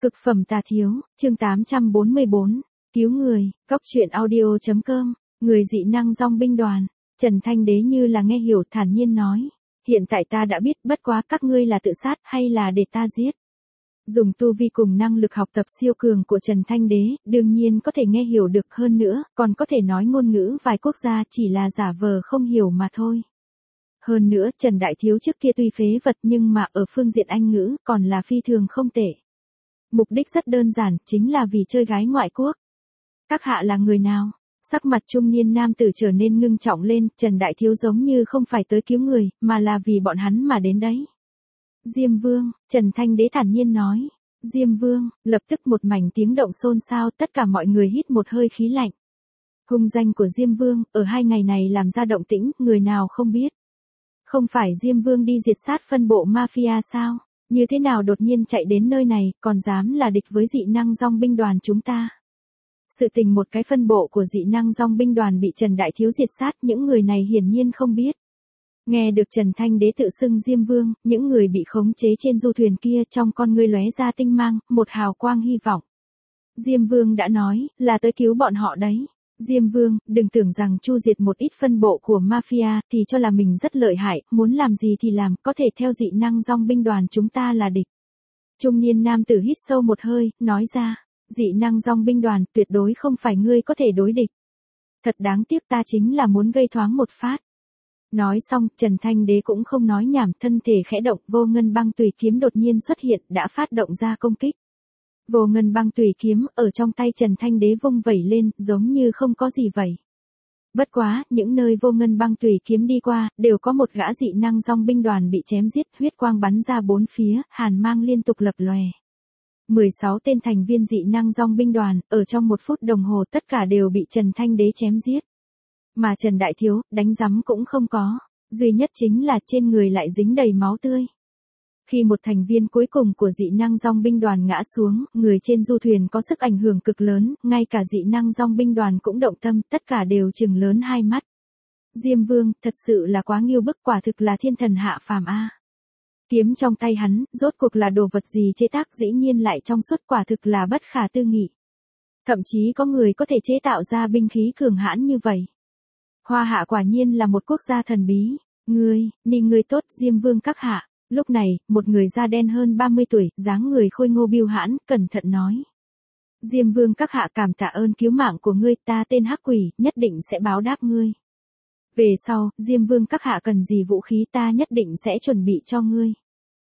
Cực phẩm tà thiếu, chương 844, cứu người, góc truyện audio.com, người dị năng dòng binh đoàn. Trần Thanh Đế như là nghe hiểu, thản nhiên nói. Hiện tại ta đã biết, bất quá các ngươi là tự sát hay là để ta giết. Dùng tu vi cùng năng lực học tập siêu cường của Trần Thanh Đế, đương nhiên có thể nghe hiểu được, hơn nữa, còn có thể nói ngôn ngữ vài quốc gia, chỉ là giả vờ không hiểu mà thôi. Hơn nữa, Trần Đại Thiếu trước kia tuy phế vật nhưng mà ở phương diện Anh ngữ, còn là phi thường không tệ. Mục đích rất đơn giản, chính là vì chơi gái ngoại quốc. Các hạ là người nào? Sắc mặt trung niên nam tử trở nên ngưng trọng lên, Trần Đại Thiếu giống như không phải tới cứu người, mà là vì bọn hắn mà đến đấy. Diêm Vương, Trần Thanh Đế thản nhiên nói. Diêm Vương, lập tức một mảnh tiếng động xôn xao, tất cả mọi người hít một hơi khí lạnh. Hung danh của Diêm Vương, ở 2 ngày này làm ra động tĩnh, người nào không biết. Không phải Diêm Vương đi diệt sát phân bộ mafia sao? Như thế nào đột nhiên chạy đến nơi này, còn dám là địch với dị năng dòng binh đoàn chúng ta? Sự tình một cái phân bộ của dị năng dòng binh đoàn bị Trần Đại Thiếu diệt sát, những người này hiển nhiên không biết. Nghe được Trần Thanh Đế tự xưng Diêm Vương, những người bị khống chế trên du thuyền kia trong con ngươi lóe ra tinh mang, một hào quang hy vọng. Diêm Vương đã nói, là tới cứu bọn họ đấy. Diêm Vương, đừng tưởng rằng chu diệt một ít phân bộ của mafia thì cho là mình rất lợi hại, muốn làm gì thì làm, có thể theo dị năng dòng binh đoàn chúng ta là địch. Trung niên nam tử hít sâu một hơi, nói ra, dị năng dòng binh đoàn tuyệt đối không phải ngươi có thể đối địch. Thật đáng tiếc, ta chính là muốn gây thoáng một phát. Nói xong, Trần Thanh Đế cũng không nói nhảm, thân thể khẽ động, vô ngân băng tùy kiếm đột nhiên xuất hiện, đã phát động ra công kích. Vô ngân băng tùy kiếm ở trong tay Trần Thanh Đế vung vẩy lên, giống như không có gì vậy. Bất quá, những nơi vô ngân băng tùy kiếm đi qua, đều có một gã dị năng dòng binh đoàn bị chém giết, huyết quang bắn ra bốn phía, hàn mang liên tục lập lòe. 16 tên thành viên dị năng dòng binh đoàn, ở trong 1 phút đồng hồ tất cả đều bị Trần Thanh Đế chém giết. Mà Trần Đại Thiếu, đánh rắm cũng không có, duy nhất chính là trên người lại dính đầy máu tươi. Khi một thành viên cuối cùng của dị năng dòng binh đoàn ngã xuống, người trên du thuyền có sức ảnh hưởng cực lớn, ngay cả dị năng dòng binh đoàn cũng động tâm, tất cả đều trừng lớn hai mắt. Diêm Vương, thật sự là quá nghiêu bức, quả thực là thiên thần hạ phàm a. Kiếm trong tay hắn, rốt cuộc là đồ vật gì chế tác, dĩ nhiên lại trong suốt, quả thực là bất khả tư nghị. Thậm chí có người có thể chế tạo ra binh khí cường hãn như vậy. Hoa Hạ quả nhiên là một quốc gia thần bí. Ngươi tốt, Diêm Vương các hạ. Lúc này, một người da đen hơn 30 tuổi, dáng người khôi ngô biêu hãn, cẩn thận nói. Diêm Vương các hạ, cảm tạ ơn cứu mạng của ngươi, ta tên Hắc Quỷ, nhất định sẽ báo đáp ngươi. Về sau, Diêm Vương các hạ cần gì vũ khí, ta nhất định sẽ chuẩn bị cho ngươi.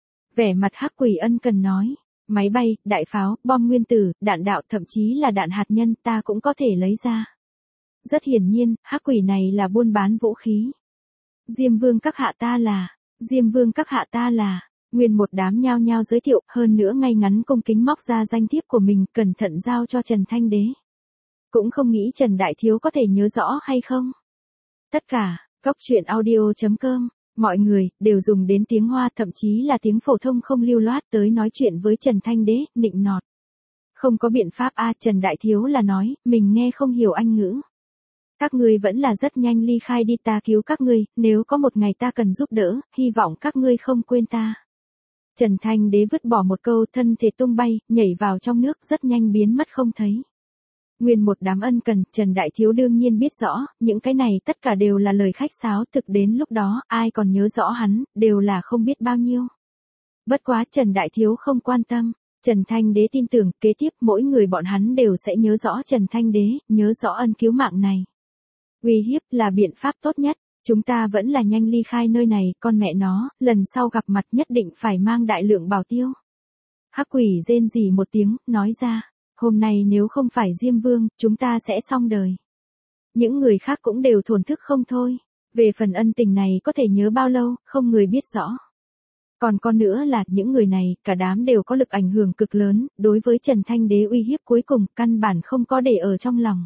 Vẻ mặt Hắc Quỷ ân cần nói. Máy bay, đại pháo, bom nguyên tử, đạn đạo, thậm chí là đạn hạt nhân, ta cũng có thể lấy ra. Rất hiển nhiên, Hắc Quỷ này là buôn bán vũ khí. Diêm Vương các hạ, ta là... Diêm Vương các hạ, ta là... Nguyên một đám nhao nhao giới thiệu, hơn nữa ngay ngắn cung kính móc ra danh thiếp của mình, cẩn thận giao cho Trần Thanh Đế. Cũng không nghĩ Trần Đại Thiếu có thể nhớ rõ hay không. Tất cả, góc truyện audio.com, mọi người, đều dùng đến tiếng Hoa, thậm chí là tiếng phổ thông không lưu loát tới nói chuyện với Trần Thanh Đế, nịnh nọt. Không có biện pháp a, Trần Đại Thiếu là nói, mình nghe không hiểu Anh ngữ. Các ngươi vẫn là rất nhanh ly khai đi, ta cứu các ngươi, nếu có một ngày ta cần giúp đỡ, hy vọng các ngươi không quên ta. Trần Thanh Đế vứt bỏ một câu, thân thể tung bay, nhảy vào trong nước, rất nhanh biến mất không thấy. Nguyên một đám ân cần, Trần Đại Thiếu đương nhiên biết rõ, những cái này tất cả đều là lời khách sáo, thực đến lúc đó, ai còn nhớ rõ hắn, đều là không biết bao nhiêu. Bất quá Trần Đại Thiếu không quan tâm. Trần Thanh Đế tin tưởng, kế tiếp mỗi người bọn hắn đều sẽ nhớ rõ Trần Thanh Đế, nhớ rõ ân cứu mạng này. Uy hiếp là biện pháp tốt nhất, chúng ta vẫn là nhanh ly khai nơi này, con mẹ nó, lần sau gặp mặt nhất định phải mang đại lượng bảo tiêu. Hắc Quỷ rên rỉ một tiếng, nói ra, hôm nay nếu không phải Diêm Vương, chúng ta sẽ xong đời. Những người khác cũng đều thổn thức không thôi, về phần ân tình này có thể nhớ bao lâu, không người biết rõ. Còn con nữa là, những người này, cả đám đều có lực ảnh hưởng cực lớn, đối với Trần Thanh Đế uy hiếp cuối cùng, căn bản không có để ở trong lòng.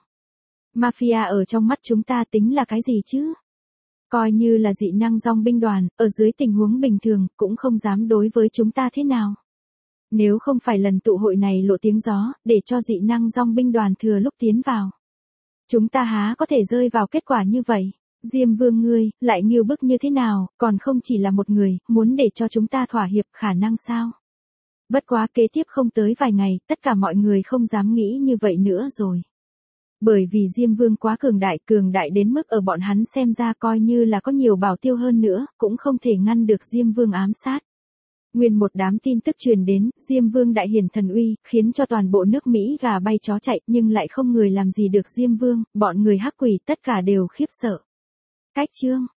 Mafia ở trong mắt chúng ta tính là cái gì chứ? Coi như là dị năng dòng binh đoàn, ở dưới tình huống bình thường, cũng không dám đối với chúng ta thế nào. Nếu không phải lần tụ hội này lộ tiếng gió, để cho dị năng dòng binh đoàn thừa lúc tiến vào. Chúng ta há có thể rơi vào kết quả như vậy? Diêm Vương ngươi, lại nghiêu bức như thế nào, còn không chỉ là một người, muốn để cho chúng ta thỏa hiệp khả năng sao? Bất quá kế tiếp không tới vài ngày, tất cả mọi người không dám nghĩ như vậy nữa rồi. Bởi vì Diêm Vương quá cường đại đến mức ở bọn hắn xem ra coi như là có nhiều bảo tiêu hơn nữa, cũng không thể ngăn được Diêm Vương ám sát. Nguyên một đám tin tức truyền đến, Diêm Vương đại hiển thần uy, khiến cho toàn bộ nước Mỹ gà bay chó chạy, nhưng lại không người làm gì được Diêm Vương, bọn người hắc quỷ tất cả đều khiếp sợ. Cách chương